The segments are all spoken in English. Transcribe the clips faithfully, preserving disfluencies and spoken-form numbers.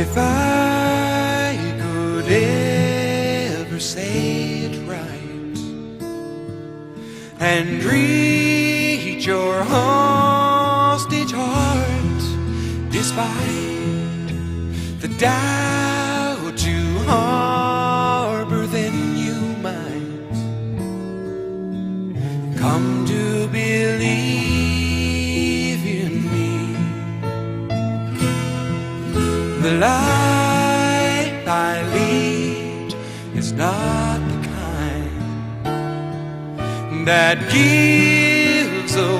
If I could ever say it right and reach your hostage heart, despite the doubt you harbor, then you might come to believe in me. The life I lead is not the kind that gives a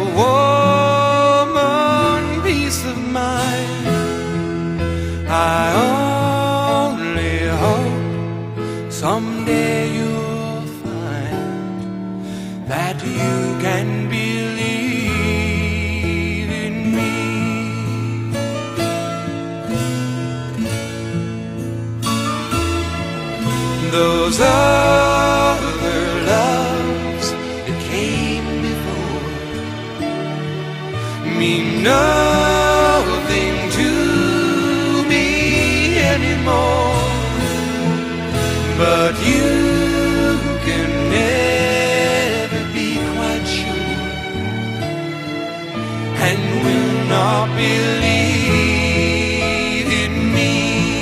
woman peace of mind. I only hope someday you'll find that you can believe in me. Those other loves that came before mean nothing to me anymore, but you can never be quite sure and will not believe in me.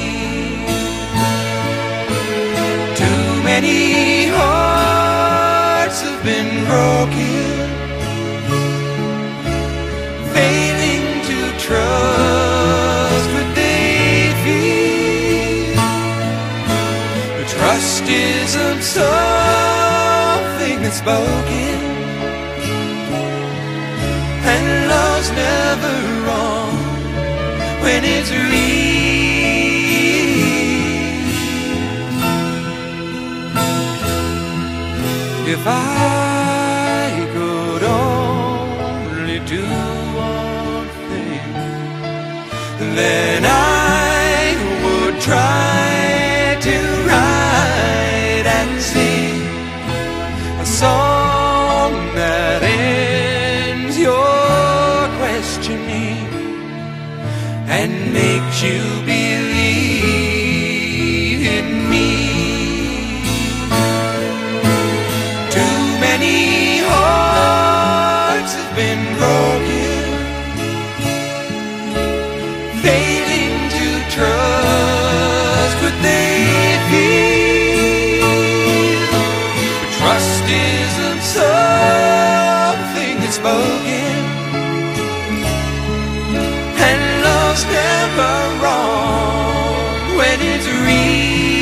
Too many hearts have been broken, failing to trust what they feel. But trust isn't something that's spoken, and love's never wrong when it's real. If I could only do one thing, then I would try to write and sing a song that ends your questioning and makes you believe in me. Too many hearts have been broken, failing to trust what they feel. But trust isn't something that's spoken, and love's never wrong when it's real.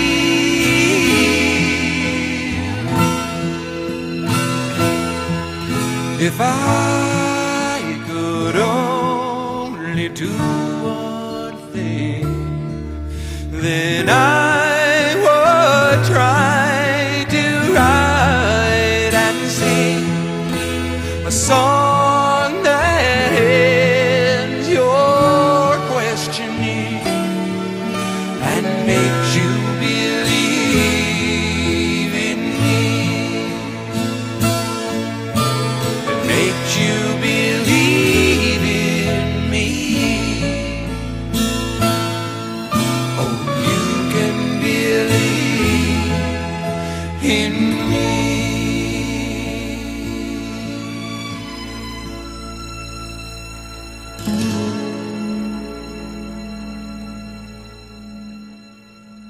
If I could only do one thing, then I would try to write and sing a song that ends your questioning and makes you believe in me. It makes you